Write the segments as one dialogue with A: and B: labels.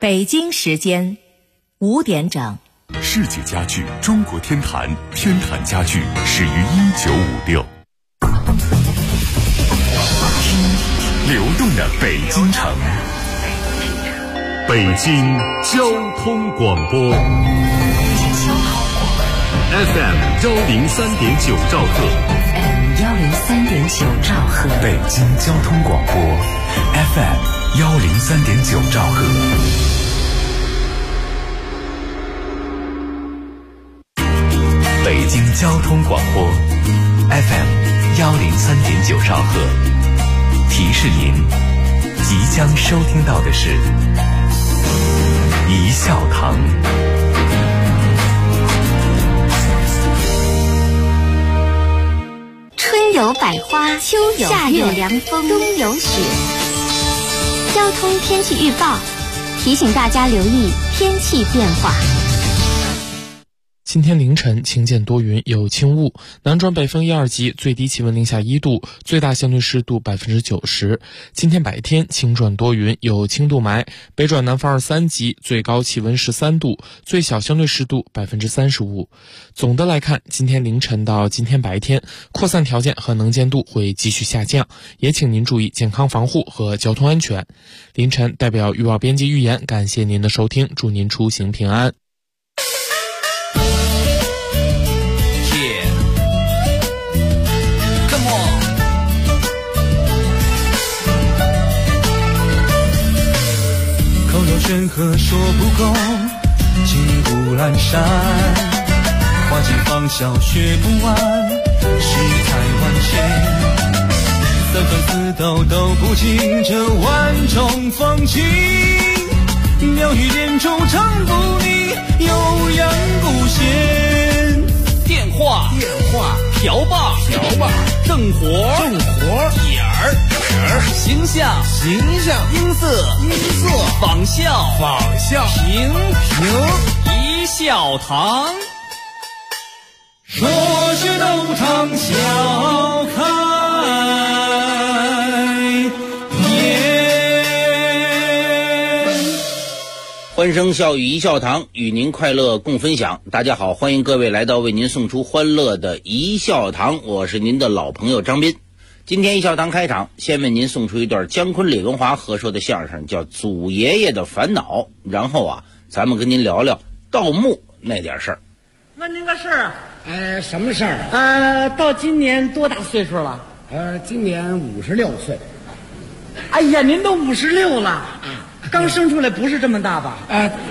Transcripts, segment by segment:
A: 北京时间5点整。
B: 世纪家具中国天坛，天坛家具始于1956。流动的北京城，北京交通广播 FM103.9兆赫
A: ，FM103.9兆赫，
B: 北京交通广播 FM103.9兆赫。北京交通广播 FM103.9兆赫，提示您即将收听到的是一笑堂。
C: 春有百花，秋有夏有凉风，冬有雪。交通天气预报提醒大家留意天气变化。
D: 今天凌晨晴间多云，有轻雾，南转北风1、2级，最低气温零下1度，最大相对湿度90%。今天白天晴转多云，有轻度霾，北转南风2、3级，最高气温13度，最小相对湿度35%。总的来看，今天凌晨到今天白天，扩散条件和能见度会继续下降，也请您注意健康防护和交通安全。凌晨代表预报编辑预言，感谢您的收听，祝您出行平安。
E: 山河说不够，金不阑珊，花季芳笑学不完，世态万千，三番四道都不尽这万种风情，妙语连珠唱不腻，悠扬不闲。电话瓢把正活点儿形象音色仿效平一笑堂，说是斗场笑开颜。
F: 欢声笑语一笑堂，与您快乐共分享。大家好，欢迎各位来到为您送出欢乐的一笑堂，我是您的老朋友张斌。今天一笑堂开场，先为您送出一段姜昆、李文华合说的相声，叫《祖爷爷的烦恼》。然后咱们跟您聊聊盗墓那点事儿。
G: 问您个事儿
H: 什么事儿？
G: 到今年多大岁数了？
H: 今年56岁。
G: 哎呀，您都56了，刚生出来不是这么大吧？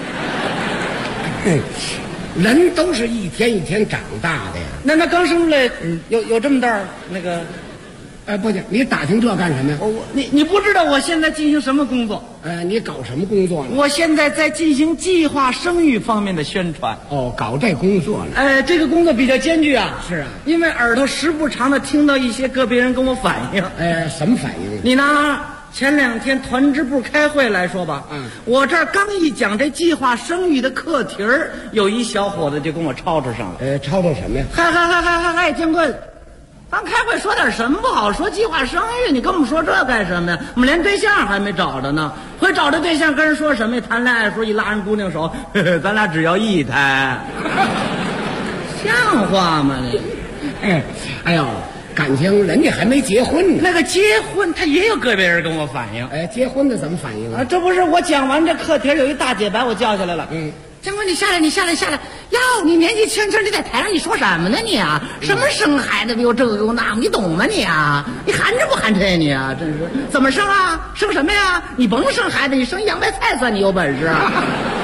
H: 人都是一天一天长大的呀。
G: 那刚生出来，有这么大那个？
H: 不行，你打听这干什么呀？
G: 你不知道我现在进行什么工作？
H: 你搞什么工作呢？
G: 我现在在进行计划生育方面的宣传。
H: 搞这工作呢？
G: 这个工作比较艰巨啊。
H: 是啊，
G: 因为耳朵时不常的听到一些个别人跟我反映。
H: 什么反应？
G: 你拿前2天团支部开会来说吧。我这儿刚一讲这计划生育的课题儿，有一小伙子就跟我吵吵上了。
H: 吵吵什么呀？
G: 嗨，建棍。咱开会说点什么不好？说计划生育，你跟我们说这干什么呀？我们连对象还没找着呢，会找着对象跟人说什么呀？谈恋爱的时候一拉人姑娘手，咱俩只要1胎，像话吗你？
H: 哎呦，感情人家还没结婚呢。
G: 那个结婚，他也有个别人跟我反映。
H: 结婚的怎么反应啊？
G: 这不是我讲完这课题，有一大姐把我叫下来了。建国，你下来！哟，你年纪轻轻，你在台上你说什么呢你啊？什么生孩子有这个有那个，你懂吗你啊？你含着不含着呀你啊？真是怎么生啊？生什么呀？你甭生孩子，你生洋白菜算你有本事啊！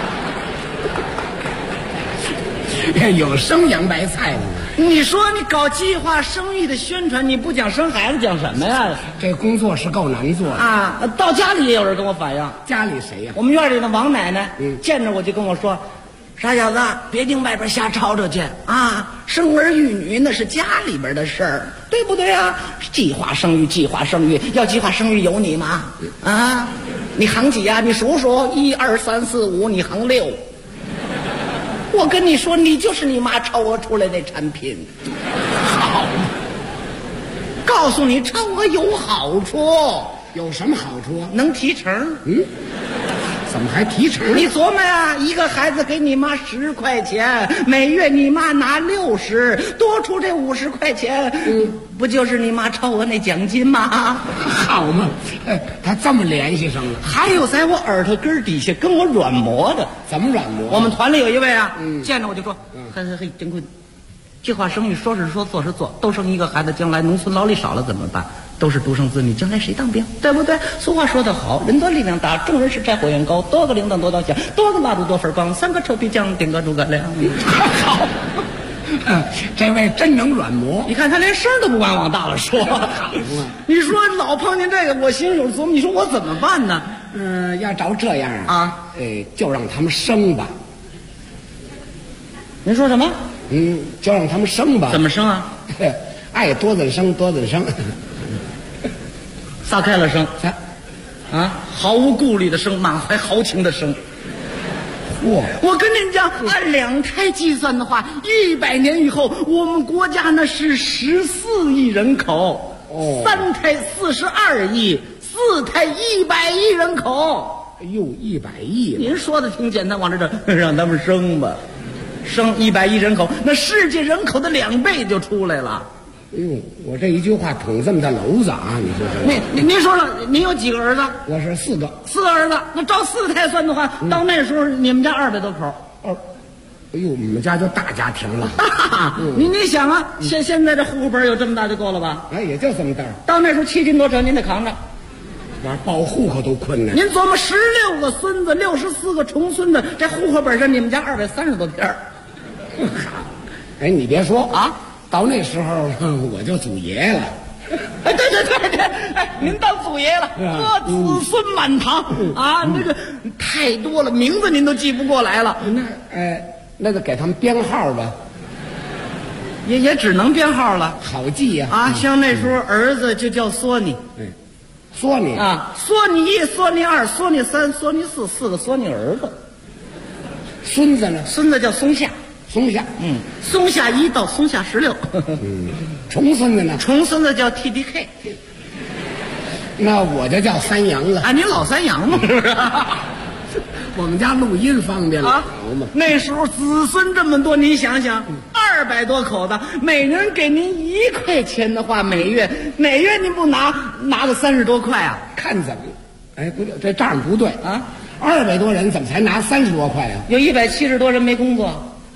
H: 有生洋白菜的呢。
G: 你说你搞计划生育的宣传，你不讲生孩子讲什么呀？
H: 这工作是够难做的
G: 啊！到家里也有人跟我反映。
H: 家里谁呀？
G: 我们院里的王奶奶，见着我就跟我说，傻小子，别净外边瞎吵吵去啊！生儿育女那是家里边的事儿，对不对啊？计划生育，要计划生育有你吗？啊，你行几呀？你数数，1、2、3、4、5，你行6。我跟你说，你就是你妈超额出来的产品。好，告诉你，超额有好处。
H: 有什么好处啊？
G: 能提成。
H: 怎么还提成？
G: 你琢磨呀，一个孩子给你妈10块钱，每月你妈拿60，多出这50块钱，不就是你妈超额那奖金吗？
H: 好嘛，他这么联系上了。
G: 还有在我耳朵根底下跟我软磨的，
H: 怎么软磨？
G: 我们团里有一位啊，见着我就说，嘿，丁坤，计划生育，说是说，做是做，都生一个孩子，将来农村劳力少了怎么办？都是独生子女，将来谁当兵？对不对？俗话说得好，人多力量大，众人拾柴火焰高，多个铃铛多道响，多个蜡烛多份光，3个臭皮匠顶个诸葛亮。
H: 好，这位真能软磨。
G: 你看他连声都不敢往大了说。你说老碰见这个，我心有琢磨，你说我怎么办呢？
H: 要照这样
G: 啊，
H: 就让他们生吧。
G: 您说什么？
H: 就让他们生吧。
G: 怎么生啊？
H: 爱多怎生多怎生。
G: 撒开了生，毫无顾虑的生，满怀豪情的生。我跟您讲，按2胎计算的话，100年以后，我们国家那是14亿人口，3胎42亿，4胎100亿人口。
H: 哎呦，100亿！
G: 您说的挺简单，往这让他们生吧，生100亿人口，那世界人口的2倍就出来了。
H: 哎呦，我这一句话捅这么大篓子啊！你说这？
G: 您说说，您有几个儿子？
H: 我是4个
G: ，4个儿子。那照4胎算的话，到那时候你们家200多口。
H: 哎呦，我们家就大家庭了。
G: 你想啊，现在这户口本有这么大就够了吧？
H: 也就这么大。
G: 到那时候7斤多车您得扛着，
H: 玩报户口都困难。
G: 您琢磨16个孙子，64个重孙子，这户口本上你们家230多片。
H: 哎，你别说啊。到那时候我就祖爷了。
G: 对，您当祖爷了，子孙满堂啊！那个太多了，名字您都记不过来了。
H: 那就给他们编号吧，
G: 也只能编号了，
H: 好记呀。
G: 像那时候儿子就叫索尼，
H: 索尼
G: 啊，索尼1、索尼2、索尼3、索尼4，4个索尼儿子。
H: 孙子呢？
G: 孙子叫松下。
H: 松下，
G: 松下1到松下16。
H: 重孙子呢？
G: 重孙子叫 TDK。
H: 那我就叫三阳了。
G: 您老三阳嘛，是不是？
H: 我们家录音方便了，好嘛。
G: 那时候子孙这么多，您想想，200多口子，每人给您1块钱的话，每月您不拿个30多块啊？
H: 看怎么？不对，这账不对啊！200多人怎么才拿30多块啊？
G: 有170多人没工作。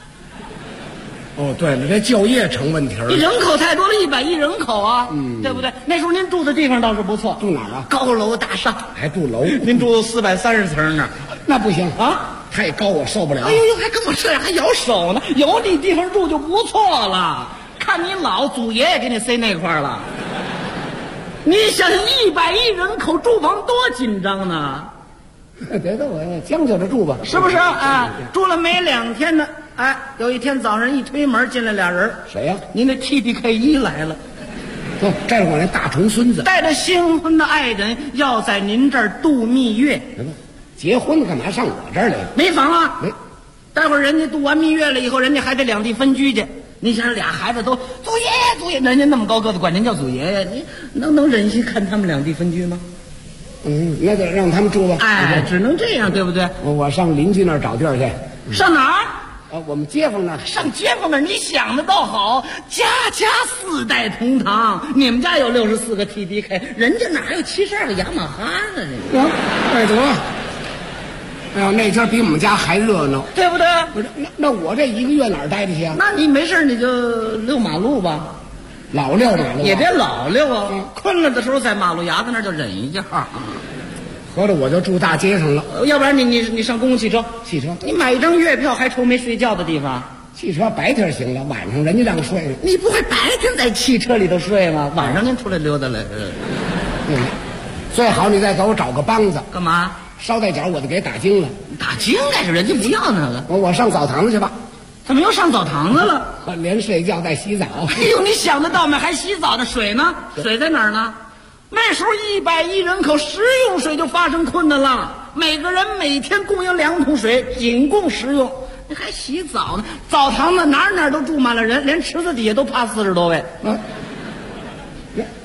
H: 对了，这就业成问题了。
G: 人口太多了，100亿人口啊，对不对？那时候您住的地方倒是不错，
H: 住哪儿啊？
G: 高楼大厦，
H: 还住楼？
G: 您住430层呢，
H: 那不行啊，太高我受不了。
G: 哎呦，还跟我这样，还咬手呢。有你地方住就不错了。看你老祖爷也给你塞那块了。你想想，100亿人口，住房多紧张呢？
H: 得我将就着住吧，
G: 是不是啊？住了没2天呢。有一天早上一推门进来俩人，
H: 谁呀？
G: 您的 TDK1来了。
H: 这是我那大重孙子，
G: 带着新婚的爱人要在您这儿度蜜月。
H: 结婚干嘛上我这儿来？
G: 没房啊？没。待会儿人家度完蜜月了以后，人家还得两地分居去。你想俩孩子都祖爷，人家那么高个子管您叫祖爷爷，你能忍心看他们两地分居吗？
H: 那就让他们住吧。
G: 只能这样，对不对？
H: 我上邻居那儿找地儿去。
G: 上哪儿？
H: 我们街坊那儿。
G: 上街坊那儿，你想的倒好，家家4代同堂。你们家有64个 TDK， 人家哪有72个雅马哈呢？
H: 拜得。哎呀，那家比我们家还热闹，
G: 对不对？
H: 不是，那我这1个月哪儿待着去啊？
G: 那你没事你就遛马路吧，
H: 老遛马路，
G: 也别老遛啊。困了的时候在马路牙子那儿就忍一下。
H: 合着我就住大街上了，
G: 要不然你上公共汽车，你买一张月票还愁没睡觉的地方。
H: 汽车白天行了，晚上人家让睡了。
G: 你不会白天在汽车里头睡吗？晚上您出来溜达来。
H: 最好你再给我找个帮子。
G: 干嘛？
H: 捎带脚我就给打精了。
G: 打精干什么？人家不要那个。
H: 我上澡堂子去吧。
G: 怎么又上澡堂子了？
H: 连睡觉带洗澡。
G: 哎呦，你想得到吗？还洗澡的水呢？水在哪儿呢？那时候100亿人口，食用水就发生困难了。每个人每天供应2桶水，仅供食用。你还洗澡呢？澡堂子哪都住满了人，连池子底下都趴40多位。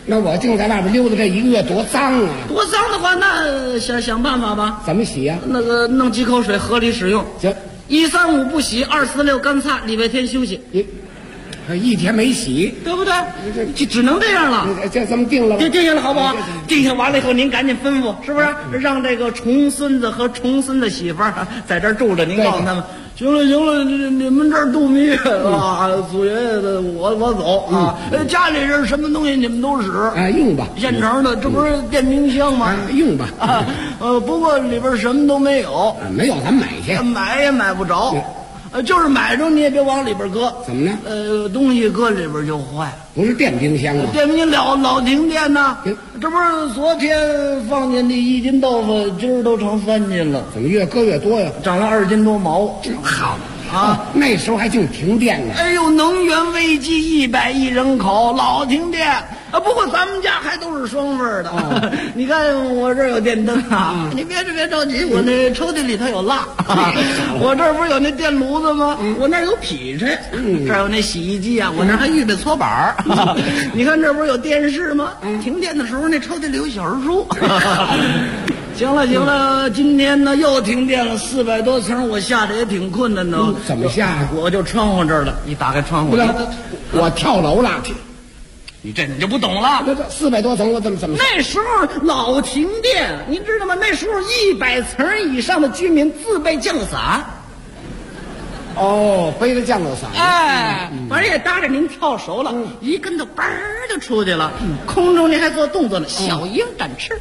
H: 那我净在外边溜达这1个月，多脏啊！
G: 多脏的话，那想办法吧。
H: 怎么洗呀？
G: 那个弄几口水合理使用。
H: 行
G: ，1、3、5不洗，2、4、6干擦，礼拜天休息。
H: 一天没洗，
G: 对不对？就只能这样了。
H: 这么定了吧？
G: 定下了好不好？定下完了以后，您赶紧吩咐，是不是？让这个重孙子和重孙子媳妇儿在这儿住着。您告诉他们，行了，你们这儿度蜜月啊，祖爷爷的，我走啊。家里人什么东西你们都使，
H: 用吧。
G: 现成的，这不是电冰箱吗？
H: 用吧。
G: 不过里边什么都没有。
H: 没有，咱买去。
G: 买也买不着。就是买着你也别往里边搁。
H: 怎么呢？
G: 东西搁里边就坏了。
H: 不是电冰箱吗？
G: 电冰箱老停电呐。这不是昨天放进的1斤豆腐，今儿都成3斤了。
H: 怎么越搁越多呀？
G: 涨了2斤多毛。
H: 好啊，那时候还净停电呢。
G: 哎呦，能源危机，100亿人口，老停电。不过咱们家还都是双份的。你看我这儿有电灯啊，你别着急，我那抽屉里头有蜡。我这儿不是有那电炉子吗？我那儿有劈柴，这儿有那洗衣机啊，我那儿还预备搓板儿。你看这不是有电视吗？停电的时候那抽屉里有小人书。行了，今天呢又停电了，400多层，我下着也挺困难的。
H: 怎么下呀？
G: 我就窗户这儿了，一打开窗户，
H: 我跳楼了。
G: 你就不懂了。
H: 这400多层，我怎么？
G: 那时候老停电，您知道吗？那时候100层以上的居民自备降落伞。
H: 背着降落伞。
G: 反正也搭着您跳熟了，一跟头嘣儿就出去了。空中您还做动作呢，小鹰展翅。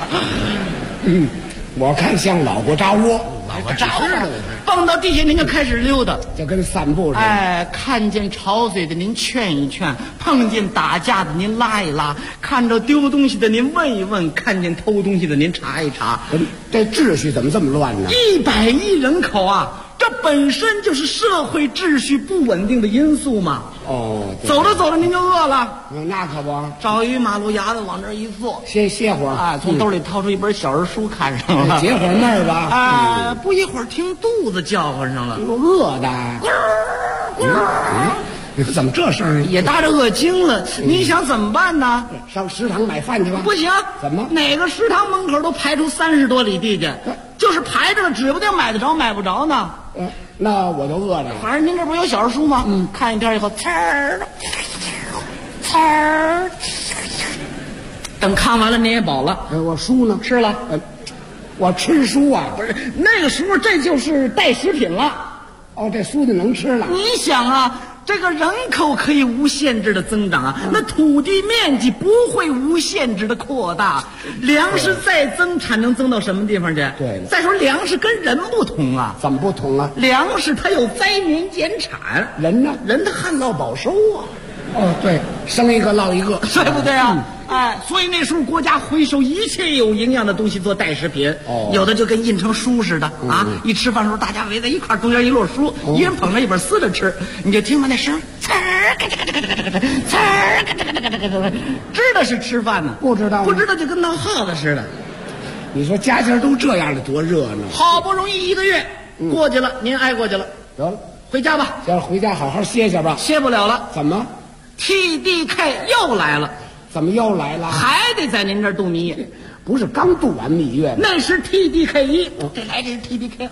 H: 我看像老过扎窝，
G: 蹦到地下您就开始溜达，
H: 就跟散步似的。
G: 看见吵嘴的您劝一劝，碰见打架的您拉一拉，看着丢东西的您问一问，看见偷东西的您查一查。
H: 这秩序怎么这么乱呢
G: ？100亿人口啊，这本身就是社会秩序不稳定的因素嘛。走着走着您就饿了。
H: 那可不，
G: 找一马路牙子往这儿一坐，
H: 歇会儿。
G: 从兜里掏出一本小人书看上了，
H: 解会儿闷儿吧。
G: 不一会儿听肚子叫唤上了，
H: 饿的。怎么这声
G: 也搭着饿精了？你想怎么办呢？
H: 上食堂买饭去吧。
G: 不行。
H: 怎么？
G: 哪个食堂门口都排出30多里地去，就是排着了，指不定买得着买不着呢。
H: 那我就饿着了。
G: 反正您这不有小人书吗？看一天以后，呲儿，等看完了您也饱了。
H: 我书呢？
G: 吃了。
H: 我吃书啊？
G: 不是，那个时候这就是带食品了。
H: 这书就能吃了。
G: 你想啊，这个人口可以无限制的增长啊，那土地面积不会无限制的扩大，粮食再增产能增到什么地方去？
H: 对了，
G: 再说粮食跟人不同啊。
H: 怎么不同啊？
G: 粮食它有灾年减产，
H: 人呢？
G: 人它旱涝保收啊。
H: 对，生一个落一个，
G: 对不对啊？所以那时候国家回收一切有营养的东西做代食品。有的就跟印成书似的啊，一吃饭的时候大家围在一块儿，中间一摞书，一人捧着一本撕着吃，你就听吧那声，呲儿嘎嘎嘎嘎嘎嘎，呲儿嘎嘎嘎嘎嘎嘎，知道是吃饭呢，
H: 不知道
G: 就跟闹耗子似的。
H: 你说家家都这样的多热闹。
G: 好不容易1个月过去了，您挨过去了，
H: 得了，
G: 回家吧。
H: 行，回家好好歇歇吧。
G: 歇不了了。
H: 怎么？
G: TDK 又来了。
H: 怎么又来了？
G: 还得在您这儿度蜜月。
H: 不是刚度完蜜月吗？
G: 那是 TDK 1，这来这是 TDK 2。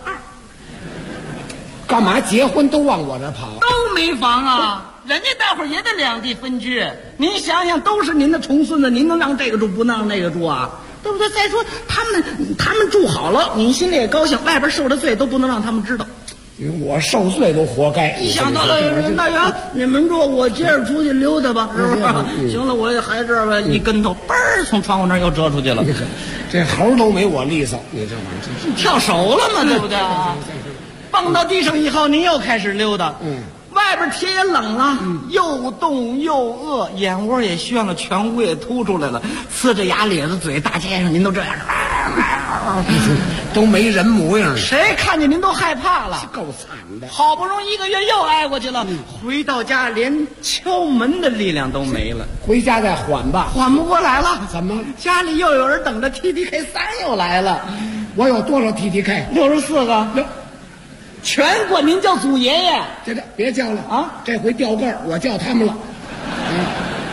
H: 干嘛结婚都往我这跑？
G: 都没房啊，人家待会儿也得两地分居。您想想，都是您的重孙子，您能让这个住不能让那个住啊？对不对？再说他们住好了，您心里也高兴，外边受的罪都不能让他们知道。
H: 我受罪都活该。
G: 一想到了那呀，你们住，我接着出去溜达吧，是不是？行了，我也还这儿一跟头，嘣儿从窗户那儿又折出去了。
H: 这猴都没我利索，你这玩意儿
G: 跳熟了嘛，对不对？蹦到地上以后，您又开始溜达。外边天也冷了，又冻又饿，眼窝也宣了，颧骨也凸出来了，呲着牙咧着嘴，大街上您都这样，
H: 都没人模样，
G: 谁看见您都害怕了，
H: 够惨的。
G: 好不容易1个月又挨过去了，回到家连敲门的力量都没了。
H: 回家再缓吧，
G: 缓不过来了。
H: 怎么？
G: 家里又有人等着 TDK 3又来了。
H: 我有多少 TDK？
G: 64个。全管您叫祖爷爷，
H: 这别叫了
G: 啊！
H: 这回掉个儿，我叫他们了。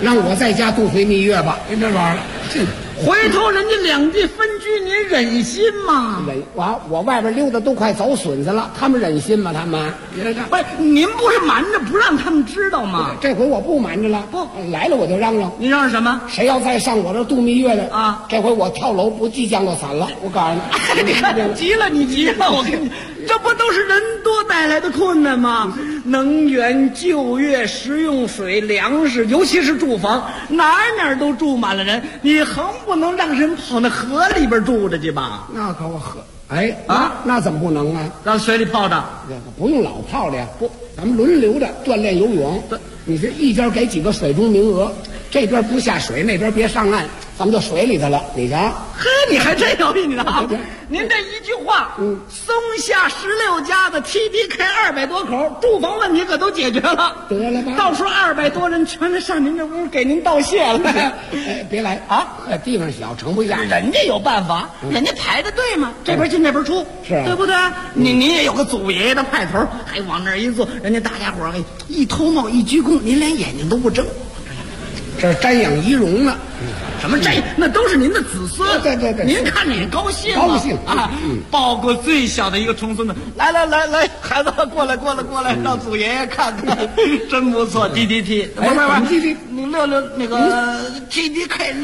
H: 让我在家度回蜜月吧。您这玩意儿，
G: 回头人家两地分居，您忍心吗？
H: 我外边溜达都快走损子了，他们忍心吗？他们
G: 不是您不是瞒着不让他们知道吗？
H: 这回我不瞒着了，不来了我就嚷嚷。
G: 你嚷嚷什么？
H: 谁要再上我这度蜜月的
G: 啊？
H: 这回我跳楼不计降落伞了。我告诉你，
G: 你看急了，你急了，我跟你，这不都是人多带来的困难吗？能源、就业、食用水、粮食，尤其是住房，哪都住满了人，你横不能让人跑那河里边住着去吧？
H: 那可我河，哎啊，那怎么不能啊？
G: 让水里泡着，
H: 不用老泡的呀，不，咱们轮流的锻炼游泳。你这一边给几个水中名额，这边不下水，那边别上岸，咱们就水里头了。你瞧，
G: 呵，你还真有意思啊！您这一句话，松下16家的 TDK 200多口，住房问题可都解决了，
H: 得了吧？
G: 到时候200多人全得上您这屋给您道谢了。
H: 哎，别来啊！地方小，盛不下。
G: 人家有办法，人家排着队嘛，这边进这边出，
H: 是
G: 对不对？您也有个祖爷爷的派头，还往那儿一坐，人家大家伙儿一脱帽一鞠躬，您连眼睛都不睁。
H: 这是瞻仰仪容呢。
G: 什么这那都是您的子孙，
H: 对，
G: 您看着也高兴，
H: 高兴
G: 啊！抱过最小的一个重孙子，来，孩子过来，让祖爷爷看看，真不错。DDT，不是，你66那个 TDK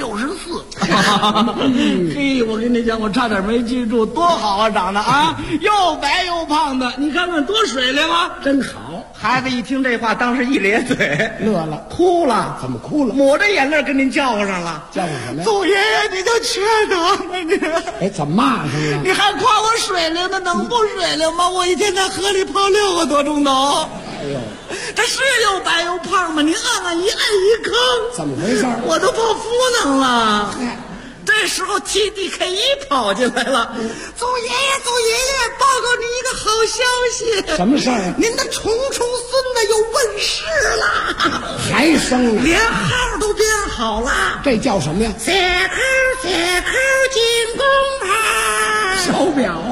G: 64。嘿，我跟你讲，我差点没记住，多好啊，长得啊，又白又胖的，你看看多水灵啊，
H: 真好。
G: 孩子一听这话，当时一咧嘴，
H: 乐了，
G: 哭了。
H: 怎么哭了？
G: 抹着眼泪跟您叫唤上了。
H: 叫唤什么呀？
G: 祖爷爷，你就缺德了你！
H: 哎，怎么骂上了？
G: 你还夸我水灵的，能不水灵吗？我一天在河里泡6个多钟头。
H: 哎呦，
G: 这是又白又胖吗？你按一坑，
H: 怎么回事？
G: 我都泡浮能了。这时候 TDK 跑进来了，祖爷爷，报告您一个好消息。
H: 什么事儿？
G: 您的重孙子又问世了，
H: 还生了，
G: 连号都编好了。
H: 这叫什么呀？
G: 斜口进宫牌
H: 手表。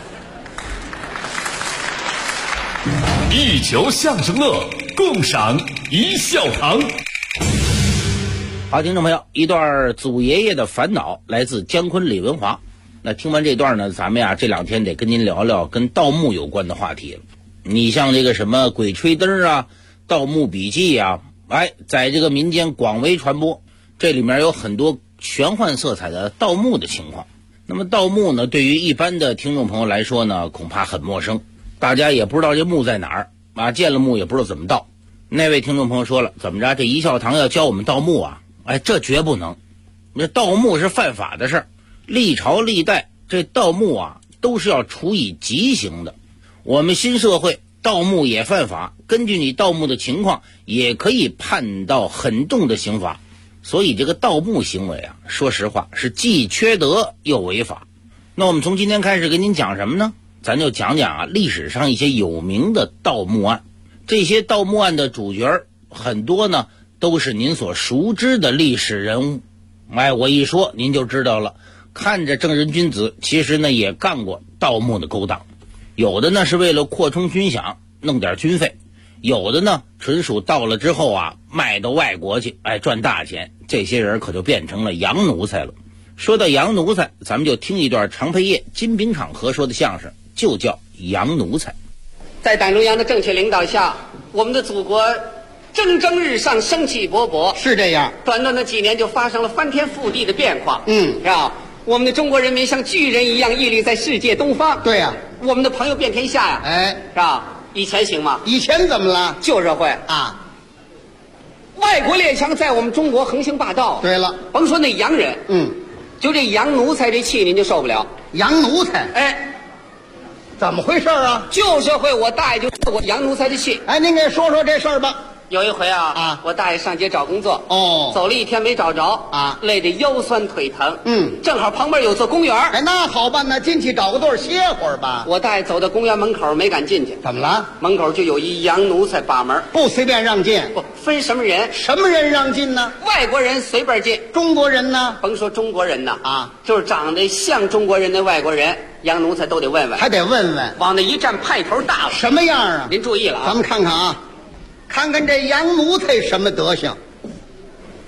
B: 一球相声乐，共赏一笑堂。
F: 好，听众朋友，一段祖爷爷的烦恼来自姜昆、李文华。那听完这段呢，咱们呀这2天得跟您聊聊跟盗墓有关的话题了。你像这个什么鬼吹灯啊、盗墓笔记啊，在这个民间广为传播，这里面有很多玄幻色彩的盗墓的情况。那么盗墓呢，对于一般的听众朋友来说呢，恐怕很陌生，大家也不知道这墓在哪儿啊，见了墓也不知道怎么盗。那位听众朋友说了，怎么着，这一笑堂要教我们盗墓啊？这绝不能，这盗墓是犯法的事儿，历朝历代这盗墓啊都是要处以极刑的。我们新社会盗墓也犯法，根据你盗墓的情况也可以判到很重的刑罚。所以这个盗墓行为啊，说实话是既缺德又违法。那我们从今天开始跟您讲什么呢？咱就讲讲啊历史上一些有名的盗墓案。这些盗墓案的主角很多呢都是您所熟知的历史人物。我一说您就知道了，看着正人君子，其实呢也干过盗墓的勾当。有的呢是为了扩充军饷，弄点军费；有的呢纯属盗了之后啊卖到外国去，赚大钱。这些人可就变成了洋奴才了。说到洋奴才，咱们就听一段常培业、金炳昶合说的相声，就叫洋奴才。
I: 在党中央的正确领导下，我们的祖国蒸蒸日上，生气勃勃。
J: 是这样，
I: 短短的几年就发生了翻天覆地的变化。是吧？我们的中国人民像巨人一样屹立在世界东方。
J: 对呀，
I: 我们的朋友遍天下呀。是吧？以前行吗？
J: 以前怎么了？
I: 旧社会
J: 啊，
I: 外国列强在我们中国横行霸道。
J: 对了，
I: 甭说那洋人，就这洋奴才这气您就受不了。
J: 洋奴才，怎么回事啊？
I: 旧社会我大爷就受过洋奴才的气。
J: 您给说说这事儿吧。
I: 有一回我大爷上街找工作，走了1天没找着累得腰酸腿疼。正好旁边有座公园，
J: 那好办呢，进去找个地儿歇会儿吧。
I: 我大爷走到公园门口没敢进去。
J: 怎么了？
I: 门口就有一洋奴才把门，
J: 不随便让进。
I: 不分什么人，
J: 什么人让进呢？
I: 外国人随便进，
J: 中国人呢？
I: 甭说中国人呢就是长得像中国人的外国人，洋奴才都得问问，
J: 还得问问，
I: 往那一站派头大了。
J: 什么样啊？
I: 您注意了
J: 咱们看看看看这洋奴才什么德行。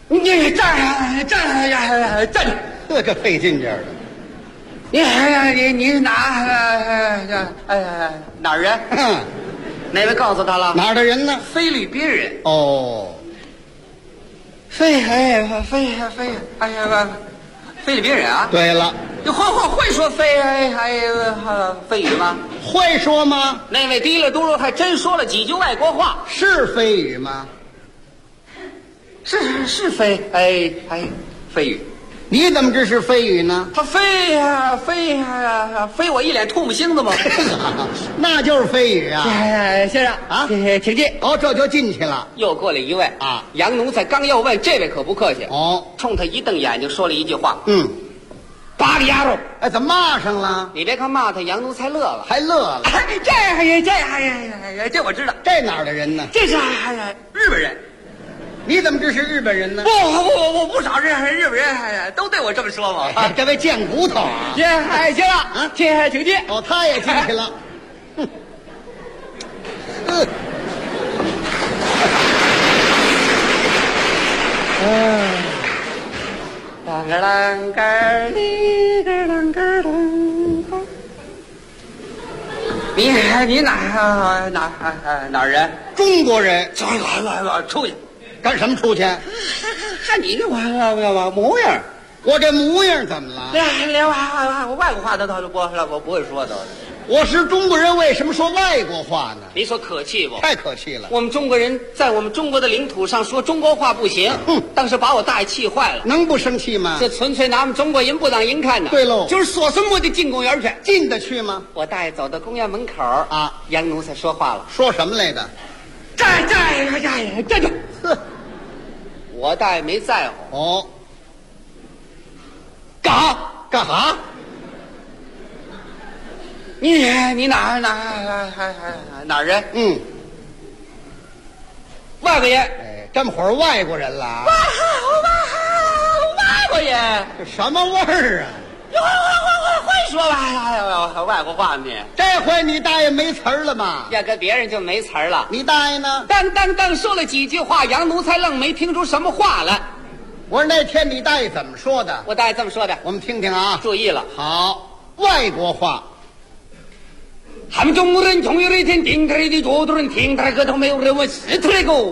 J: 你站着，这个费劲劲儿的。
I: 你是哪儿人？哪位告诉他了？
J: 哪儿的人呢？
I: 菲律宾人。
J: 哦，
I: 菲律宾人啊？
J: 对了，
I: 你会说菲语吗？
J: 会说吗？
I: 那位提了嘟噜还真说了几句外国话。
J: 是非语吗？
I: 是菲语。
J: 你怎么知是非语呢？
I: 他飞我一脸唾沫星子吗？
J: 那就是非语啊！
I: 先生啊，请进。
J: 哦，这就进去了。
I: 又过来一位
J: 啊，
I: 洋奴才刚要问，这位可不客气
J: 哦，
I: 冲他一瞪眼睛，说了一句话：“
J: 巴里亚肉！”哎，怎么骂上了？
I: 你别看骂他，洋奴才乐了，
J: 还乐了。
I: 这我知道，
J: 这哪儿的人呢？
I: 这是日本人。
J: 你怎么知是日本人呢？
I: 不少日本人都对我这么说嘛。
J: 这位贱骨头啊！
I: 行了啊，请进。
J: 哦，他也进去了。
I: 啷个啷个哩个啷个啷个。你哪儿人？
J: 中国人。
I: 出去。
J: 干什么出去？
I: 看你这模样，
J: 我这模样怎么了？
I: 连外国话都不会说的。
J: 我是中国人，为什么说外国话呢？
I: 你说可气不？
J: 太可气了！
I: 我们中国人在我们中国的领土上说中国话不行，当时把我大爷气坏了。
J: 能不生气吗？
I: 这纯粹拿我们中国人不当人看呢。
J: 对喽，
I: 就是说什么得进公园去，
J: 进得去吗？
I: 我大爷走到公园门口啊，洋奴才说话了，
J: 说什么来着？
I: 站住！我大爷没在乎。
J: 哦，
I: 干
J: 啥？
I: 你哪儿人？外国人。
J: 哎，这么会儿外国人了？
I: 外国人，
J: 这什么味儿啊？
I: 会说外国话呢？
J: 这回你大爷没词儿了吗？
I: 要跟别人就没词儿了。
J: 你大爷呢？
I: 刚说了几句话，洋奴才愣没听出什么话来。
J: 我说那天你大爷怎么说的？
I: 我大爷这么说的，
J: 我们听听啊。
I: 注意了，
J: 好，外国话。
I: 他们中国人总有一天顶他的多多人听他个头没有人问是这个。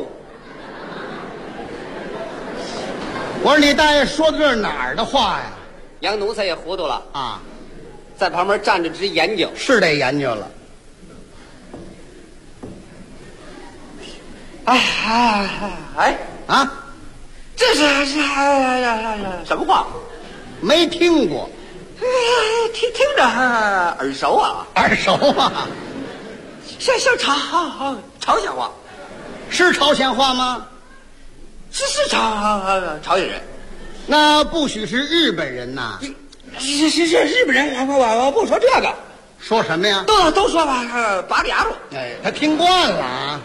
J: 我说你大爷说的这是哪儿的话呀？
I: 洋奴才也糊涂了
J: 啊，
I: 在旁边站着直研究，
J: 是得研究了。
I: 这是什么话？
J: 没听过，
I: 听着耳熟啊，
J: 耳熟啊，
I: 像朝鲜话，
J: 是朝鲜话吗？
I: 是朝鲜人。
J: 那不许是日本人呐？
I: 是日本人，我不说这个，
J: 说什么呀？
I: 都说巴里亚路。
J: 哎，他听惯了啊。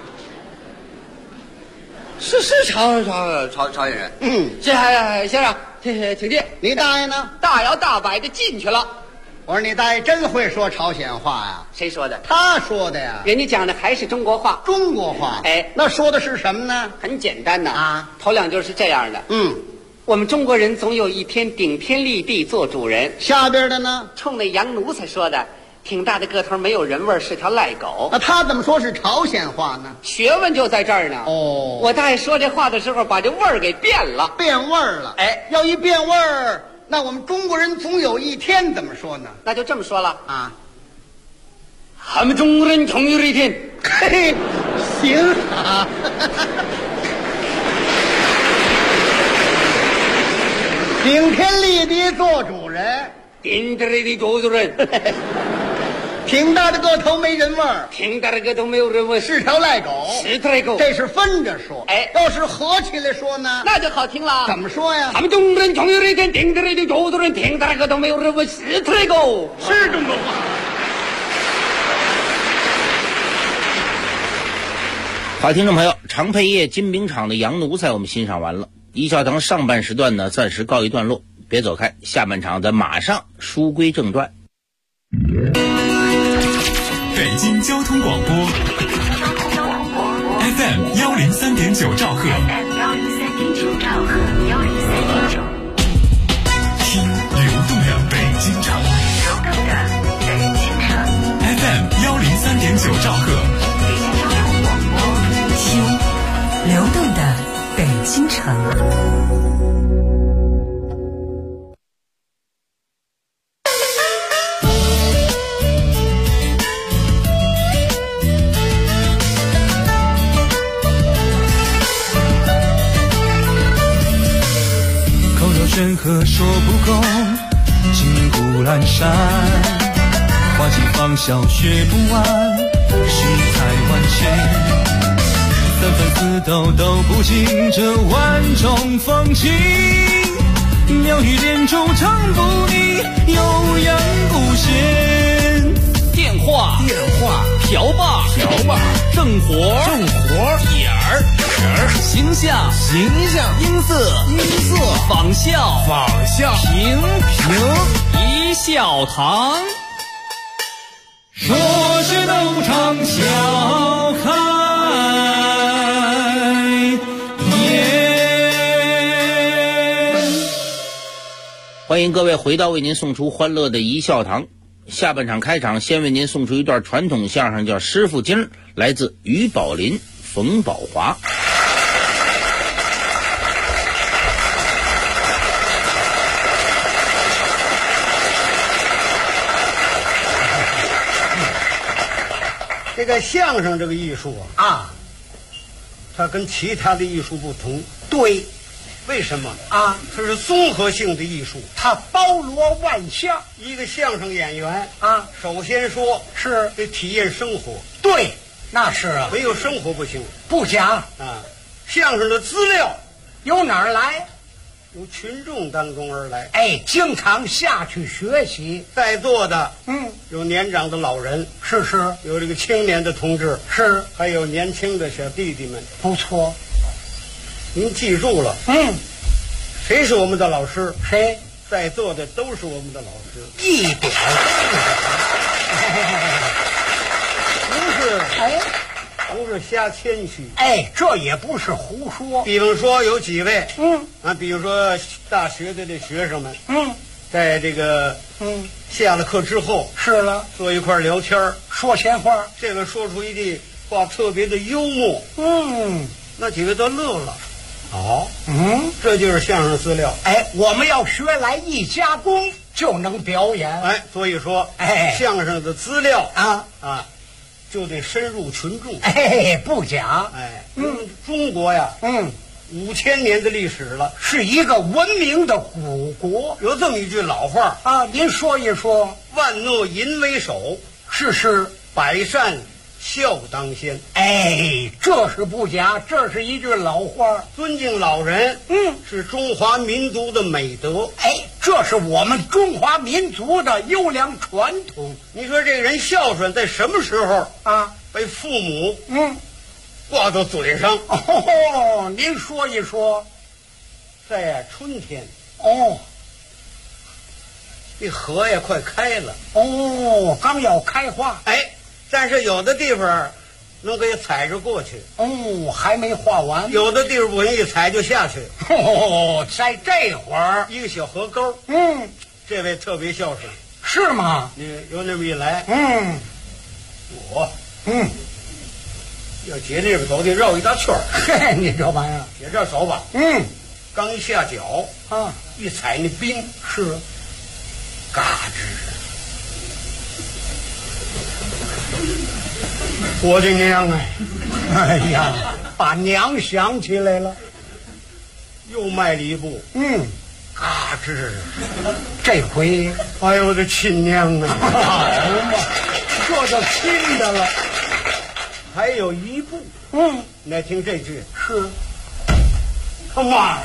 I: 是朝鲜人。先生，请进。
J: 你大爷呢？
I: 大摇大摆的进去了。
J: 我说你大爷真会说朝鲜话呀？
I: 谁说的？
J: 他说的呀。
I: 人家讲的还是中国话。
J: 中国话。
I: 哎，
J: 那说的是什么呢？
I: 很简单呐。
J: 啊，
I: 头两句是这样的。我们中国人总有一天顶天立地做主人。
J: 下边的呢？
I: 冲那洋奴才说的，挺大的个头，没有人味儿，是条赖狗。
J: 那他怎么说是朝鲜话呢？
I: 学问就在这儿呢。
J: 哦，
I: 我大爷说这话的时候，把这味儿给变了，
J: 变味儿了。哎，要一变味儿，那我们中国人总有一天怎么说呢？
I: 那就这么说了
J: 啊。
I: 俺们中国人总有一天，
J: 嘿，行啊。顶天立地做主人，
I: 顶天立地做主人，
J: 挺大的个头没人味儿，
I: 挺大的个头没有人味，
J: 是条赖狗，
I: 是条赖狗。
J: 这是分着说，
I: 哎，
J: 要是合起来说呢，
I: 那就好听了。
J: 怎么说呀？
I: 俺们中国人总有一天，顶天立地做主人，挺大的个头没有人味，是条赖狗，
J: 是中国话。
F: 好，听众朋友，常佩业金饼厂的洋奴才我们欣赏完了。一笑堂上半时段呢，暂时告一段落，别走开，下半场咱马上书归正传。
B: 北京交通广播 FM 103.9兆赫。 103.9兆赫103.9，听流动的北京城，流动的北京城 FM 103.9兆赫，北京交通广播，听流动的北京城。
E: 山河说不够，金谷阑珊，花季芳笑学不完，世态万千，三分四斗都不尽这万种风情，妙语连珠唱不腻，悠扬不闲。
K: 电话瓢把正活眼儿形象音色仿效平一笑堂，
E: 说是斗场笑开颜。
F: 欢迎各位回到为您送出欢乐的一笑堂。下半场开场，先为您送出一段传统相声，叫《师傅经》，来自于宝林、冯宝华。
J: 这个相声这个艺术啊，它跟其他的艺术不同。对，为什么啊？它是综合性的艺术，它包罗万象。一个相声演员啊，首先说是得体验生活。对，那是啊，没有生活不行。不假啊，相声的资料由哪儿来？由群众当中而来。哎，经常下去学习。在座的有年长的老人，是有这个青年的同志，是还有年轻的小弟弟们。不错，您记住了。谁是我们的老师？谁？在座的都是我们的老师，一点都不是瞎谦虚。哎，这也不是胡说。比方说有几位，比如说大学的这学生们，在这个下了课之后，是了，坐一块聊天，说闲话。这个说出一句话特别的幽默，那几位都乐了。好，这就是相声资料。哎，我们要学来一加工就能表演。哎，所以说，相声的资料啊，就得深入群众。哎，不假。哎，中国呀，5000年的历史了，是一个文明的古国。有这么一句老话啊，您说一说。万恶淫为首，是，百善孝当先。哎，这是不假，这是一句老话。尊敬老人，是中华民族的美德。哎，这是我们中华民族的优良传统。你说这个人孝顺，在什么时候啊被父母挂到嘴上？哦，您说一说。在春天这荷也快开了刚要开花。哎，但是有的地方能给踩着过去。还没画完。有的地方不行，一踩就下去。在这会儿，一个小河沟。这位特别孝顺。是吗？你有那么一来，我要解那边走，得绕一大圈儿。你这玩意儿，解这走吧。刚一下脚一踩那冰，是嘎吱。我的娘哎呀，把娘想起来了。又迈了一步，嘎吱。这回，哎呦我的亲娘啊！好嘛，这就亲的了。还有一步，你来听这句，是他妈。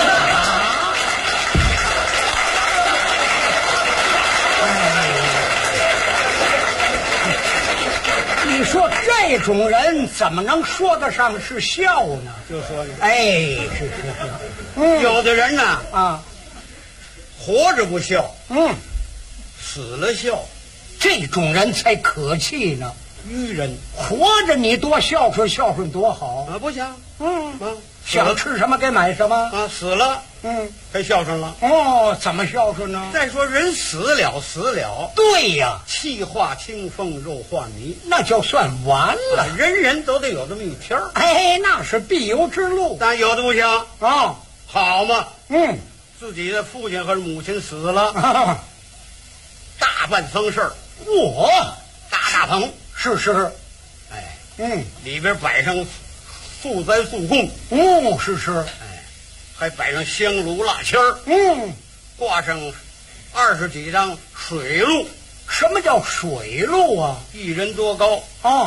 J: 你说这种人怎么能说得上是孝呢？就说呢，哎，是，有的人呢活着不孝，死了孝，这种人才可气呢。愚人，活着你多孝顺孝顺多好啊！不行，
H: 想吃什么给买什么
J: 啊，死了，该孝顺了。
H: 哦，怎么孝顺呢？
J: 再说人死了，
H: 对呀，
J: 气化清风，肉化泥，
H: 那就算完了。
J: 人人都得有这么一天儿。
H: 哎，那是必由之路。
J: 但有的不行
H: 啊，
J: 好嘛，自己的父亲和母亲死了，大办丧事儿，大棚，
H: 是，
J: 哎，里边摆上素斋素供，
H: 是，
J: 哎，还摆上香炉蜡签儿，挂上20几张水路。
H: 什么叫水路啊
J: ？1人多高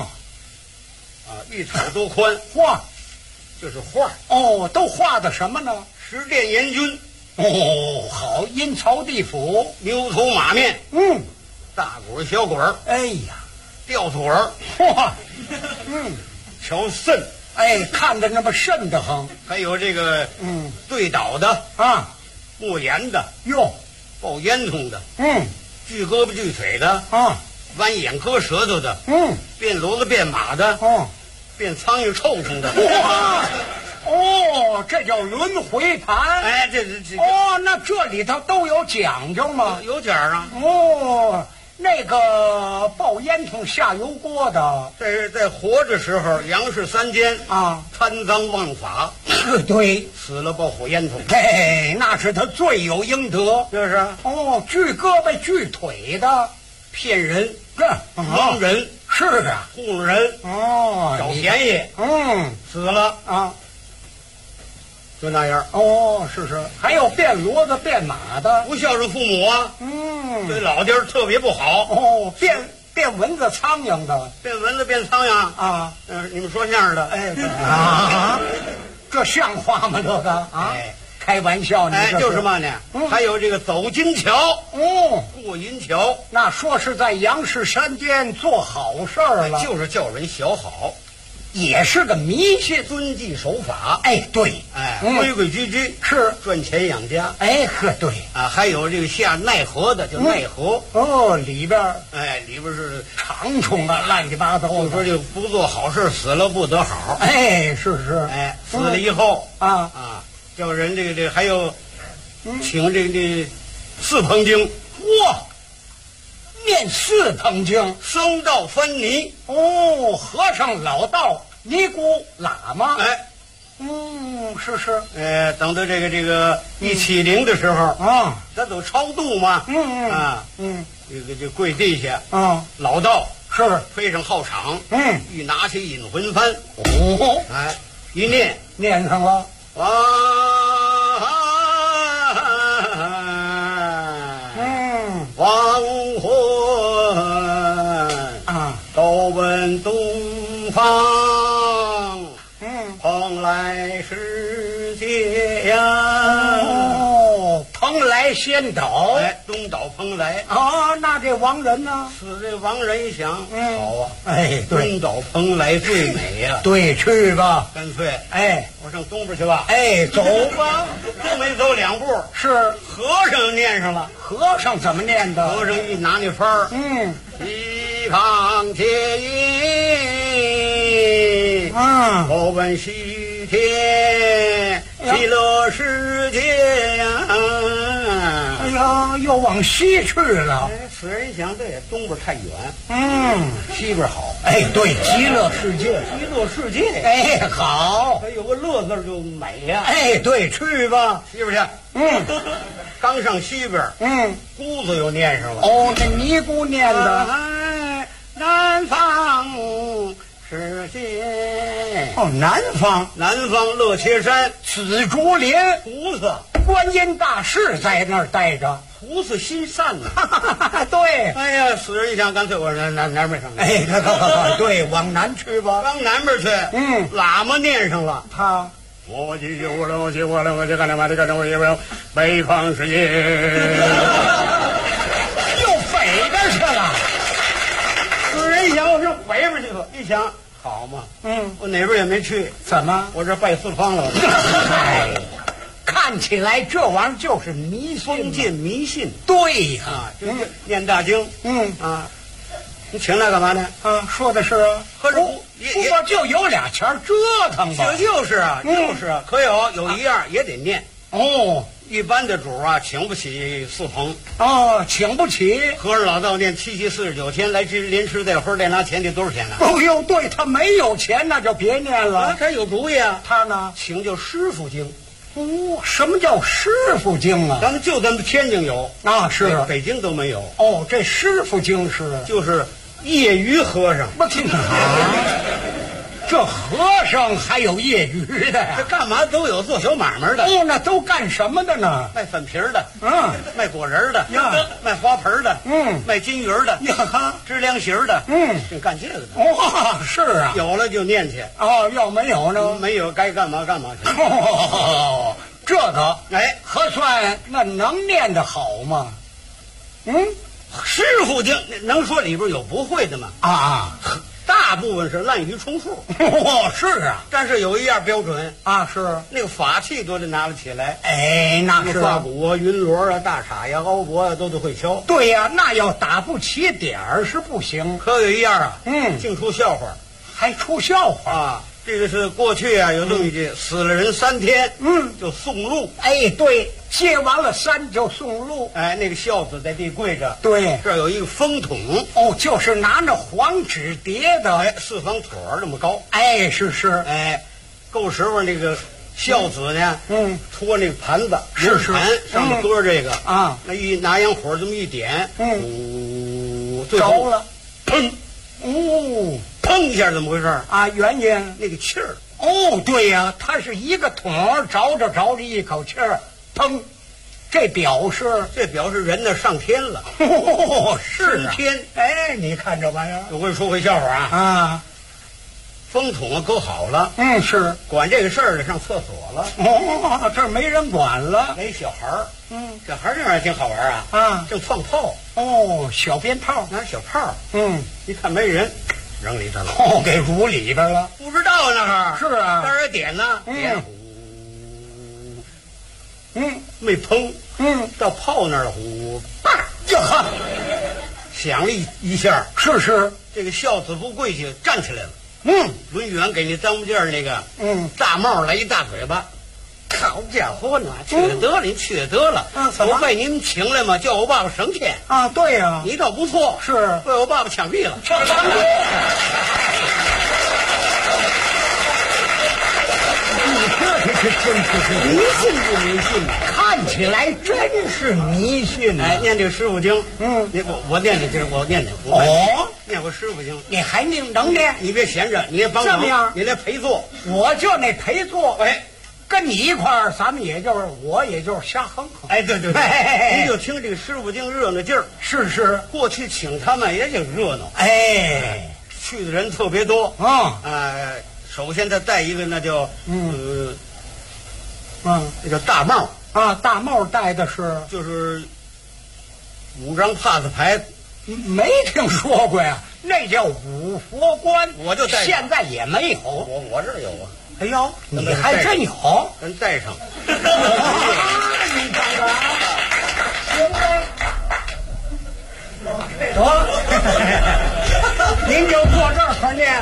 J: ，1尺多宽，
H: 画，
J: 就是画。
H: 都画的什么呢
J: ？10殿阎君。
H: 好，阴曹地府，
J: 牛头马面，大鼓小鼓儿，
H: 哎呀，
J: 吊腿儿，瞧肾，
H: 哎，看着那么瘆得慌。
J: 还有这个对倒的磨盐的，爆烟囱的，锯胳膊锯腿的，剜眼割舌头的，变骡子变马的，变苍蝇臭虫的。
H: 这叫轮回盘。
J: 哎，这
H: 那这里头都有讲究吗？
J: 有点儿啊。
H: 那个爆烟囱下油锅的，
J: 在活着时候杨氏3奸贪赃枉法，
H: 对，
J: 死了爆火烟囱。
H: 那是他罪有应得。
J: 就是
H: 锯胳膊锯腿的，
J: 骗人，蒙人，
H: 是啊，
J: 糊弄人，找便宜，死了就那样。
H: 是，还有变骡子变马的，
J: 不孝顺父母啊，对老爹特别不好。
H: 变蚊子苍蝇的，
J: 变蚊子变苍蝇你们说相声的，
H: 这像话吗？这个开玩笑呢。
J: 就是嘛呢。还有这个走金桥，过银桥，
H: 那说是在杨氏3间做好事儿了，
J: 就是叫人小好。
H: 也是个迷信，
J: 遵纪守法。
H: 对，
J: 规规矩矩，
H: 是
J: 赚钱养家。
H: 对
J: 还有这个下奈何的，叫奈何。
H: 里边
J: 里边是
H: 长虫啊，乱七八糟。
J: 就说这不做好事，死了不得好。
H: 是，
J: 死了以后叫人这个还有，请这4捧经。
H: 念4捧经，
J: 僧道翻泥。
H: 和尚、老道、尼姑、喇嘛。是。
J: 等到这个一起灵的时候咱都超度嘛。这跪地下老道
H: 是
J: 飞上号场。一拿起引魂幡。一念
H: 上了。
J: 亡魂都奔东方，蓬莱世界呀。
H: 蓬莱仙岛，
J: 东岛蓬莱
H: 那这亡人呢？
J: 死这亡人一想，好啊，
H: 对，
J: 东岛蓬莱最美呀。
H: 对，去吧，
J: 干脆我上东边去吧。
H: 走吧，
J: 都没走2步，
H: 是
J: 和尚念上了。
H: 和尚怎么念的？
J: 和尚一拿那幡儿，一旁铁衣，我奔西天极乐世界呀。
H: 又往西去了。
J: 此人想，这也东边太远，西边好。
H: 对，极乐世界，
J: 极乐世界，
H: 好，
J: 它有个乐字就美呀。
H: 对，去吧，
J: 西边去。刚上西边，姑子又念上了。
H: 那尼姑念的，
J: 南方世界。
H: 南方
J: 乐切山，
H: 紫竹林，
J: 菩萨
H: 观音大士在那儿待着，
J: 菩萨心善呐。
H: 对，
J: 死人一想，干脆我南边上。
H: 对，往南去吧。
J: 往南边去，喇嘛念上了，
H: 我北方世界，又北边去了。
J: 死人一想，我上北边去了。一想，好嘛，我哪边也没去，
H: 怎么？
J: 我这拜四方了。
H: 看起来这玩意儿就是迷信，
J: 封建迷信。
H: 对呀，
J: 就是念大经， 你请他干嘛呢？
H: 啊，说的是啊，
J: 可是
H: 不过就有俩钱折腾吧。
J: 就是啊，就是啊，可有一样也得念。
H: 哦，
J: 一般的主啊，请不起四棚。
H: 哦，请不起。
J: 和尚老道念7七49天，来吃连吃带喝带拿钱，得多少钱呢？
H: 哦呦，对他没有钱，那就别念了。
J: 他有主意啊，
H: 他呢，
J: 请叫师傅经。
H: 哦，什么叫师傅经啊？
J: 咱们天津有
H: 啊，是
J: 北京都没有。
H: 哦，这师傅经
J: 就是业余和尚。
H: 我听啊，这和尚还有业余的呀？
J: 这干嘛都有，做小买卖的。
H: 哦，那都干什么的呢？
J: 卖粉皮的，卖果仁的，卖花盆的，卖金鱼的，织凉席的，就干这个的。
H: 哇，是啊，
J: 有了就念去。
H: 哦，要没有呢？
J: 没有该干嘛干嘛去。
H: 哦，这个
J: 哎，
H: 核算那能念得好吗？
J: 师傅经能说里边有不会的吗？
H: 啊。
J: 大部分是滥竽充数。
H: 哦，是啊，
J: 但是有一样标准
H: 啊，是
J: 那个法器都得拿得起来。
H: 哎，那是
J: 挂鼓啊、云锣啊、大杈呀、敖脖啊，都得会敲。
H: 对呀，那要打不起点儿是不行。
J: 可有一样啊，净出笑话，
H: 还出笑话
J: 啊！这个是过去啊，有这么一句：死了人3天，就送路。
H: 哎，对，接完了山就送路。
J: 哎，那个孝子在地跪着，
H: 对，
J: 这儿有一个风筒。
H: 哦，就是拿着黄纸叠的，
J: 哎，4方腿儿那么高。
H: 哎，是，
J: 哎，够时候那个孝子呢，托那个盘子，
H: 是
J: 盘上面搁这个
H: 啊，
J: 那一拿洋火这么一点，
H: 着了，
J: 砰，砰一下，怎么回事
H: 啊？原因
J: 那个气儿。
H: 哦，对呀，它是一个桶着着一口气儿，砰，这表示
J: 人呢上天了。
H: 哦，是
J: 升天。
H: 哎，你看这玩意儿。
J: 我跟你说回笑话
H: 啊。
J: 风筒啊搁好了，
H: 是
J: 管这个事儿的上厕所了。
H: 哦，这儿没人管了。
J: 那小孩儿，小孩儿这玩意儿挺好玩啊，正放炮。
H: 哦，小鞭炮，
J: 拿小炮。一看没人，扔里头了。
H: 哦，给乳里边了。
J: 不知道那哈。
H: 是啊，
J: 当然点呢，点没砰，到炮那儿呼，叭，呀，响了一下。
H: 是，这
J: 个孝子不跪下，站起来了。抡圆给你当间那个大帽来一大嘴巴，好家伙呢，缺德了，你缺德了！我被您请来嘛，叫我爸爸省钱
H: 啊！对呀，
J: 你倒不错，
H: 是
J: 被我爸爸枪毙了。
H: 这真是迷信不迷信？看起来真是迷信。
J: 哎，念这个师傅经，我念的，我念的。
H: 哦，
J: 念过师傅经，
H: 你还能念？
J: 你别闲着，你也帮
H: 这么样，
J: 你来陪坐，
H: 我就那陪坐。
J: 哎，
H: 跟你一块儿，咱们我也就是瞎哼哼。
J: 哎，对，您就听这个师傅经热闹劲儿。
H: 是，
J: 过去请他们也挺热闹。
H: 哎，
J: 去的人特别多
H: 啊。
J: 首先他戴一个那叫那叫大帽
H: 啊，大帽戴的
J: 就是5张帕子牌，
H: 没听说过呀，那叫五佛冠，
J: 我就戴，
H: 现在也没有，
J: 我这儿有啊。
H: 哎呦，你还真有，
J: 咱戴上。
H: 你看看，行呗，您就坐这儿可念。